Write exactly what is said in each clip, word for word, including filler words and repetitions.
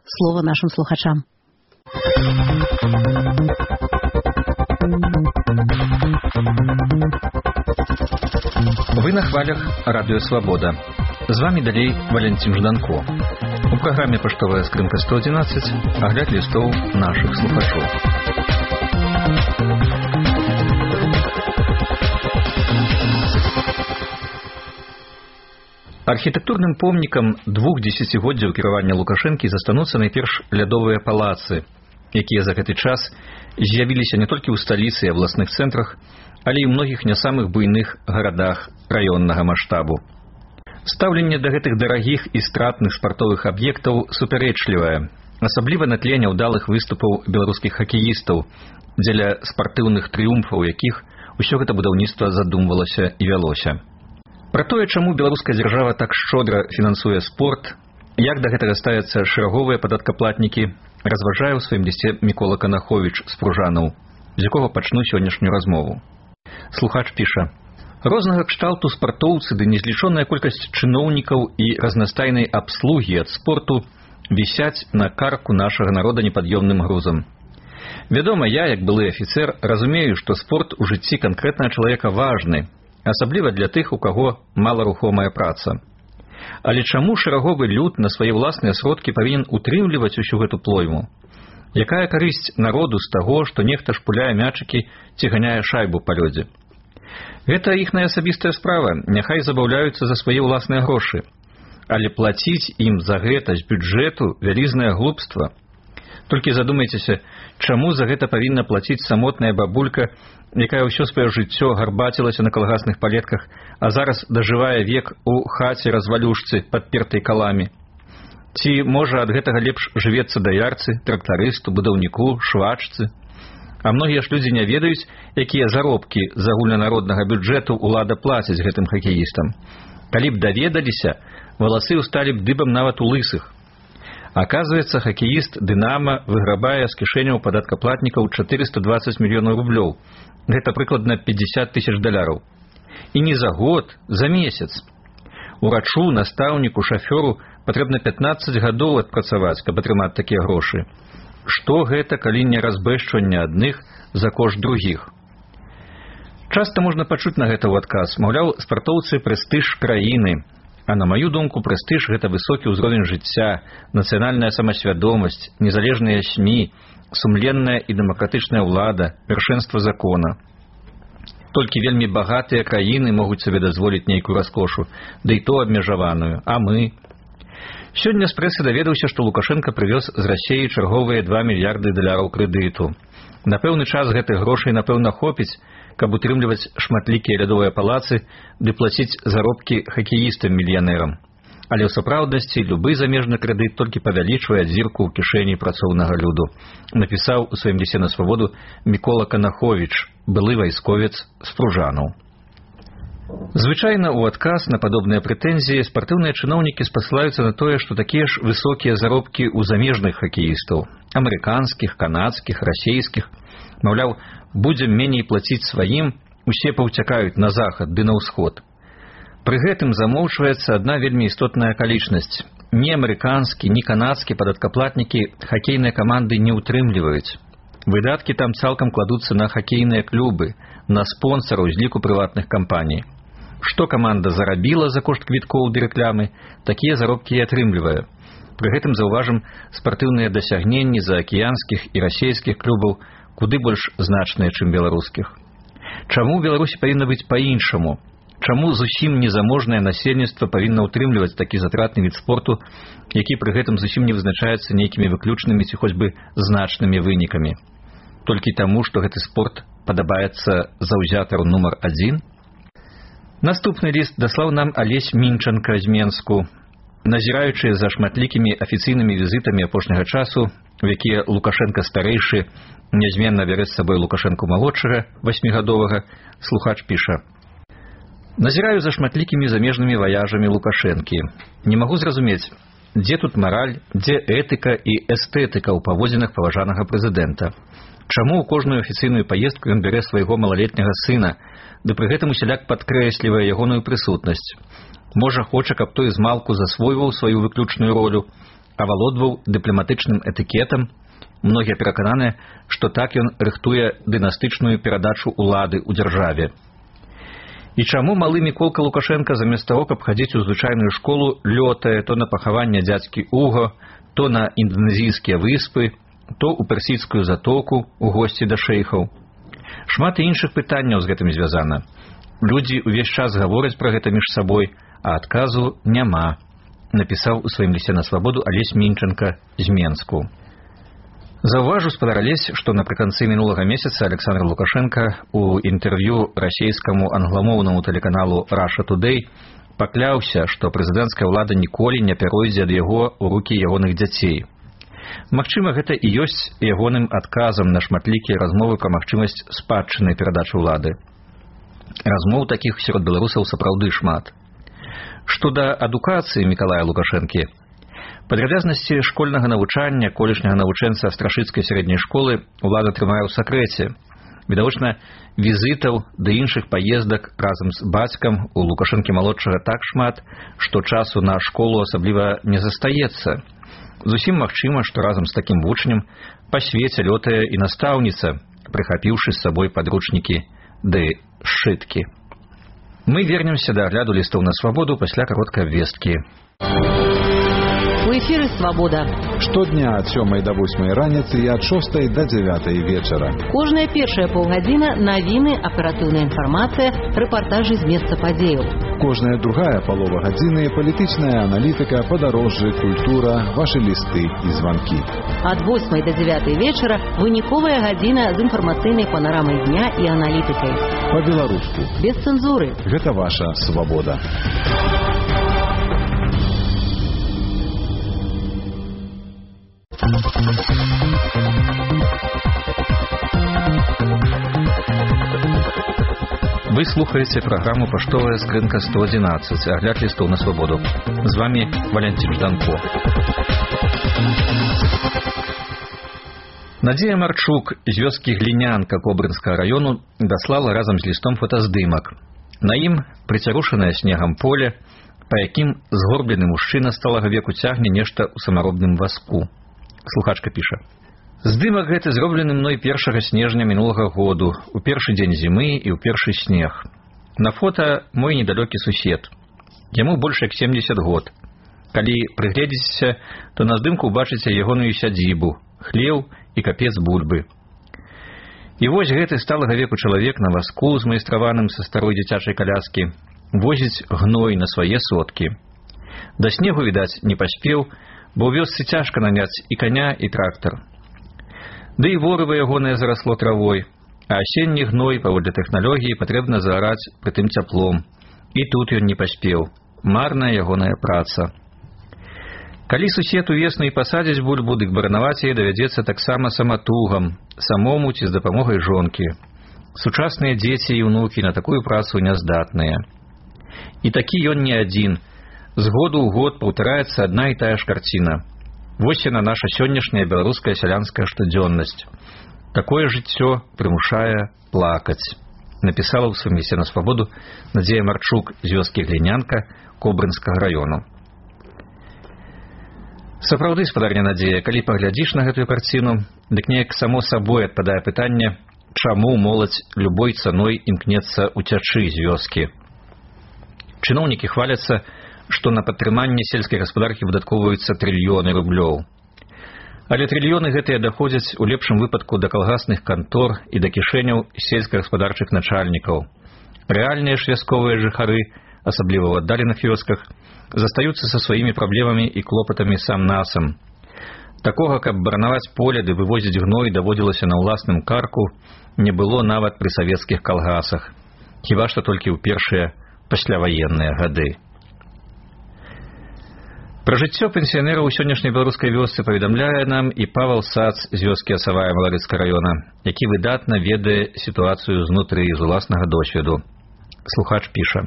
Слово нашим слухачам. Вы на хвалях Радио Свобода. З вами далей Валентин Жданко. У программе «Поштовая скринка сто одиннадцать» огляд листов наших слухачов. Архітэктурным помнікам двух дзесяцігоддзяў кіравання Лукашэнкі застануцца найперш лядовыя палацы, якія за гэты час з'явіліся не толькі ў сталіцы і абласных цэнтрах, але і ў многіх не самых буйных гарадах раённага маштабу. Стаўленне да гэтых дарагіх і стратных спартовых аб'ектаў супярэчлівае, асабліва на тле няўдалых выступаў беларускіх хакеістаў, дзеля спартыўных трыумфаў якіх усё гэта будаўніцтва задумвалася і вялося. Пра тое, чаму беларуская дзяржава так шчодра фінансуе спорт, як да гэтага ставяцца шэраговыя падаткаплатнікі, разважае ў сваім лісце Мікола Канаховіч з Пружанаў, з якога пачну сённяшнюю размову. Слухач піша: рознага кшталту спартоўцы ды незлічоная колькасць чыноўнікаў і разнастайнай абслугі ад спорту вісяць на карку нашага народа непад'ёмным грузам. Вядома, я, як былы афіцэр, разумею, што спорт у жыцці канкрэтнага чалавека важны, асабліва для тых, у каго маларухомая праца. Але чаму шэраговы люд на свае ўласныя сродкі павінен утрымліваць усю гэту плойму? Якая карысць народу з таго, што нехта шпуляе мячыкі ці ганяе шайбу па лёдзе? Гэта іхная асабістая справа, няхай забаўляюцца за свае ўласныя грошы. Але плаціць ім за гэта з бюджэту вялізнае глупства. Толькі задумайцеся, чаму за гэта павінна плаціць самотная бабулька, якая ўсё сваё жыццё гарбацілася на калгасных палетках, а зараз дажывае век у хаце развалюшцы, падпертай каламі. Ці, можа, ад гэтага лепш жывецца даярцы, трактарысту, будаўніку, швачцы? А многія ж людзі не ведаюць, якія заробкі з агульнанароднага бюджэту ўлада плаціць гэтым хакеістам. Калі б даведаліся, валасы ўсталі б дыбам нават у лысых. Аказваецца, хакеіст «Дынама» выграбае з кішэняў падаткаплатнікаў чатырыста дваццаць мільёнаў рублёў. Гэта прыкладна пятьдесят тысяч даляраў. І не за год, за месяц. Урачу, настаўніку, шафёру патрэбна пятнаццаць гадоў адпрацаваць, каб атрымаць такія грошы. Што гэта, калі не разбэшчванне адных за кошт другіх? Часта можна пачуць на гэта ў адказ. Маўляў, спартоўцы прэстыж краіны. А на маю думку, прэстыж – гэта высокі ўзровень жыцця, нацыянальная самасвядомасць, незалежныя СМІ, сумленная і дэмакратычная ўлада, вяршэнства закона. Толькі вельмі багатыя краіны могуць сабе дазволіць нейкую раскошу, да і то абмежаваную. А мы? Сёння з прэсы даведаўся, што Лукашенко прывёз з Расіі чарговыя два мільярды даляраў крэдыту. На пэўны час гэтых грошай, напэўна, хопіць, каб утрымліваць шматлікія лядовыя палацы ды плаціць заробкі хакеістам-мільянерам. Але ў сапраўднасці любы замежны крэдыт толькі павялічвае дзірку ў кішэні працоўнага люду, напісаў у сваім лісце на Свабоду Мікола Канаховіч, былы вайсковец з Пружанаў. Звычайна ў адказ на падобныя прэтэнзіі спартыўныя чыноўнікі спасылаюцца на тое, што такія ж высокія заробкі ў замежных хакеістаў, амерыканскіх, канадскіх, расійскіх. Маўляў, будзем меней плаціць сваім, усе паўцякаюць на захад ды на ўсход. Пры гэтым замоўчваецца адна вельмі істотная акалічнасць. Ні амерыканскі, ні канадскі падаткаплатнікі хакейныя каманды не ўтрымліваюць. Выдаткі там цалкам кладуцца на хакейныя клубы, на спонсараў з ліку прыватных кампаній. Што каманда зарабіла за кошт квіткоў ды рэклямы, такія заробкі і атрымлівае. Пры гэтым заўважым спартыўныя дасягненні заакіянскіх і расійскіх клубаў куды больш значныя, чым беларускіх. Чаму ў Беларусі павінна быць па-іншаму? Чаму зусім незаможнае насельніцтва павінна ўтрымліваць такі затратны від спорту, які пры гэтым зусім не вызначаецца нейкімі выключнымі ці хоць бы значнымі вынікамі? Толькі таму, што гэты спорт падабаецца заўзятару нумар адзін? Наступны ліст даслаў нам Алесь Мінчанка з Менску. Назіраючы за шматлікімі афіцыйнымі візітамі апошняга часу, у якія Лукашенка старэйшы нязменна бярэ з сабой Лукашэнку малодшага, васьмігадовага, слухач піша: «Назіраю за шматлікімі замежнымі ваяжамі Лукашэнкі. Не магу зразумець, дзе тут мараль, дзе этыка і эстэтыка ў паводзінах паважанага прэзідэнта. Чаму ў кожную афіцыйную паездку ён бярэ свайго малалетняга сына, ды пры гэтым усяляк падкрэслівае ягоную прысутнасць? Можа, хоча, каб той змалку засвойваў сваю выключную ролю, авалодваў дыпламатычным этыкетам, многія перакананыя, што так ён рыхтуе дынастычную перадачу ўлады ў дзяржаве. І чаму малы Міколка Лукашенка замест таго, каб хадзіць у звычайную школу, лётае то на пахаванне дзядзькі Уго, то на інданезійскія выспы, то ў персідскую затоку у госці да шэйхаў. Шмат іншых пытанняў з гэтым звязана. Людзі ўвесь час гавораць пра гэта між сабой, а адказу няма, напісаў у сваім лісце на свабоду Алесь Мінченка з Менску. Заўважу, спадар Алесь, што напрыканцы мінулага месяца Александр Лукашенка у інтэрв'ю расейскаму англамоўнаму тэлеканалу Russia Today пакляўся, што прэзідэнцкая ўлада ніколі не пяройдзе ад яго ў рукі ягоных дзяцей. Магчыма, гэта і ёсць ягоным адказам на шматлікія размовы пра магчымасць спадчыннай перадачы ўлады. Размоў такіх сярод беларусаў сапраўды шмат. Што да адукацыі Мікалая Лукашэнкі, падрабязнасці школьнага навучання колішняга навучэнца Астрашыцкай сярэдняй школы ўлада трымае ў сакрэце. Відавочна, візітаў ды іншых паездак разам з бацькам у Лукашэнкі-малодшага так шмат, што часу на школу асабліва не застаецца. Зусім магчыма, што разам з такім вучнем па свеце лётае і настаўніца, прыхапіўшы з сабой падручнікі ды сшыткі. Мы вернемся да агляду лістаў на свабоду пасля кароткай абвесткі. У эфіры «Свабода». Штодня ад сёмай да восьмай раніцы і ад шостай да дзявятай вечара. Кожная першая паўгадзіна навіны, аператыўная інфармацыя, рэпартажы з месца падзеяў. Кожная другая палова гадзіны палітычная аналітыка, падарожжы, культура, вашы лісты і званкі. Ад восьмай да дзявятай вечара выніковая гадзіна з інфармацыйнай панарамай дня і аналітыкай. Па-беларуску. Без цэнзуры. Гэта ваша свабода. Вы слухаеце праграму «Паштовая скрынка сто адзінаццаць», агляд лістоў на свабоду. З вами Валентин Жданко. Надзея Марчук з вёскі Глінянка Кобрынскага раёну даслала разам з лістом фотаздымак. На ім прыцярушанае снегам поле, па якім згорблены мужчына сталага веку цягне нешта ў самаробным васку. Слухачка піша. Здымак гэты зроблены мной першага снежня мінулага году, у першы дзень зімы і ў першы снег. На фота мой недалёкі сусед. Яму больш як семдзесят год. Калі прыгледзіцеся, то на здымку убачыце ягоную сядзібу, хлеў і капец бульбы. І вось гэты сталага веку чалавек на васку, змайстраваным са старой дзіцячай каляскі, возіць гной на свае соткі. Да снегу, відаць, не паспеў, бо ў вёсцы цяжка наняць і каня, і трактар. Ды і ворыва ягонае зарасло травой, а асенні гной, паводле тэхналогіі, патрэбна заараць прытым цяплом. І тут ён не паспеў. Марная ягоная праца. Калі сусед увесну і пасадзіць бульбу, дык баранаваць яе давядзецца таксама саматугам, самому ці з дапамогай жонкі. Сучасныя дзеці і ўнукі на такую працу няздатныя. І такі ён не адзін. З году ў год паўтараецца адна і тая ж карціна. Вось яна наша сённяшняя беларуская сялянская штодзённасць. Такое жыццё прымушае плакаць. Напісала ў сваім лісце на свабоду Надзея Марчук з вёскі Глінянка Кобрынскага раёну. Сапраўды, спадарня Надзея, калі паглядзіш на гэтую карціну, дык неяк само сабой адпадае пытанне, чаму моладзь любой цаной імкнецца уцячы з вёскі. Чыноўнікі хваляцца, што на падтрыманне сельскай гаспадаркі выдаткоўваюцца трыльёны рублёў. Але трыльёны гэтыя даходзяць у лепшым выпадку да калгасных кантор і да кішэняў сельскагаспадарчых начальнікаў. Рэальныя ж вясковыя жыхары, асабліва ў аддаленых вёсках, застаюцца са сваімі праблемамі і клопатамі сам-насам. Такога, каб баранаваць поле ды вывозіць гной даводзілася на ўласным карку, не было нават пры савецкіх калгасах, хіба што толькі ў першыя пасляваенныя гады. Пра жыццё пенсіянераў у сённяшняй беларускай вёсцы паведамляе нам і Павал Сац з вёскі Асавая Маларыцкага раёна, які выдатна ведае сітуацыю знутры з уласнага досведу. Слухач піша.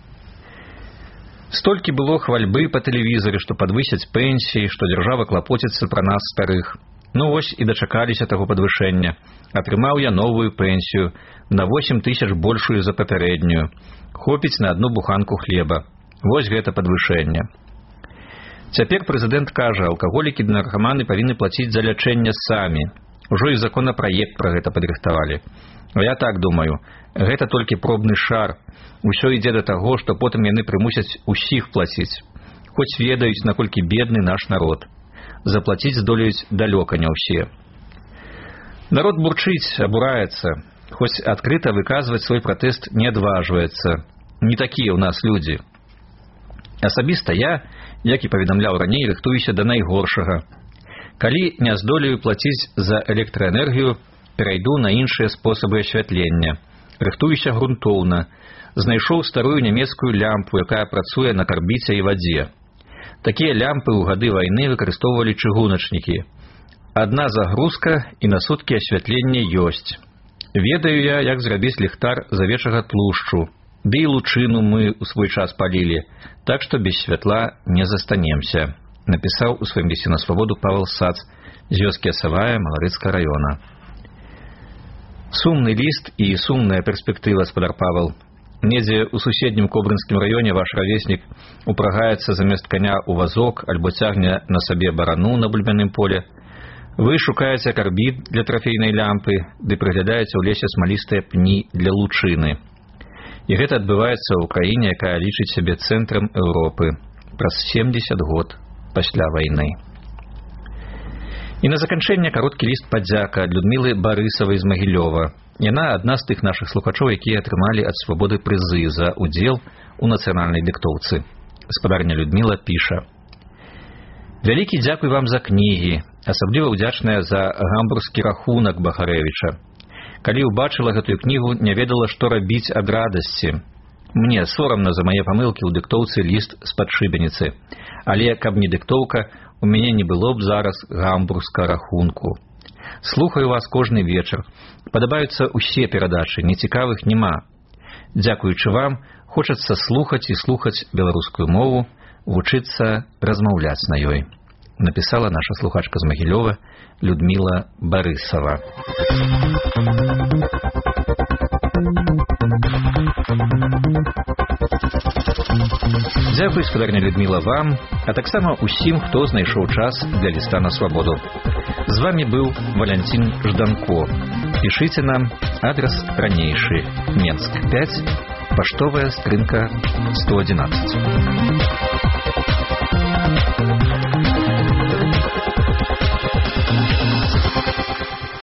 Столькі было хвальбы па тэлевізары, што падвысяць пенсіі, што дзяржава клапоціцца пра нас старых. Ну вось і дачакаліся таго падвышэння. Атрымаў я новую пенсію, на восемь тысяч большую за папярэднюю. Хопіць на адну буханку хлеба. Вось гэта падвышэнне. Цяпер прэзідэнт кажа, алкаголікі ды наркаманы павінны плаціць за лячэнне самі. Ужо і законапраект пра гэта падрыхтавалі. А я так думаю, гэта толькі пробны шар. Усё ідзе да таго, што потым яны прымусяць усіх плаціць. Хоць ведаюць, наколькі бедны наш народ. Заплаціць здолеюць далёка не ўсе. Народ бурчыць, абураецца, хоць адкрыта выказваць свой пратэст не адважваецца. Не такія ў нас людзі. Асабіста я, як і паведамляў раней, рыхтуюся да найгоршага. Калі не здолею плаціць за электраэнергію, перайду на іншыя спосабы асвятлення. Рыхтуюся грунтоўна. Знайшоў старую нямецкую лямпу, якая працуе на карбіце і вадзе. Такія лямпы ў гады вайны выкарыстоўвалі чыгуначнікі. Адна загрузка і на суткі асвятлення ёсць. Ведаю я, як зрабіць ліхтар з авечага тлушчу. Ды і лучыну мы ў свой час палілі, так што без святла не застанемся, напісаў у сваім лісце на свабоду Павел Сац з вёскі Асавая Маларыцкага раёна. Сумны ліст і сумная перспектыва, спадар Павел. Недзе ў суседнім Кобрынскім раёне ваш равеснік упрагаецца замест каня ў вазок альбо цягне на сабе барану на бульбяным поле. Вы шукаеце карбід для трафейнай лямпы, ды прыглядаеце ў лесе смалістыя пні для лучыны. І гэта адбываецца ў краіне, якая лічыць сябе цэнтрам Еўропы праз семдзесят год пасля вайны. І на заканчэнне кароткі ліст падзяка ад Людмілы Барысавай з Магілёва. Яна адна з тых нашых слухачоў, якія атрымалі ад свабоды прызы за удзел у нацыянальнай дыктоўцы. Гаспадарня Людміла піша: «Вялікі дзякуй вам за кнігі, асабліва ўдзячная за гамбургскі рахунак Бахарэвіча. Калі ўбачыла гэтую кнігу, не ведала, што рабіць ад радасці. Мне сорамна за мае памылкі ў дыктоўцы ліст з падшыбеніцы, але каб не дыктоўка, у мяне не было б зараз гамбургска рахунку. Слухаю вас кожны вечар. Падабаюцца ўсе перадачы, нецікавых няма. Дзякуючы вам, хочацца слухаць і слухаць беларускую мову, вучыцца размаўляць на ёй», напісала наша слухачка з Магілёва Людміла Барысава. Дзякуй, спадарня Людміла, вам, а таксама ўсім, хто знайшоў час для ліста на свабоду. З вами быў Валянцін Жданко. Пішыце нам, адрес ранейшы, Менск пяць, паштовая скрынка сто адзінаццаць.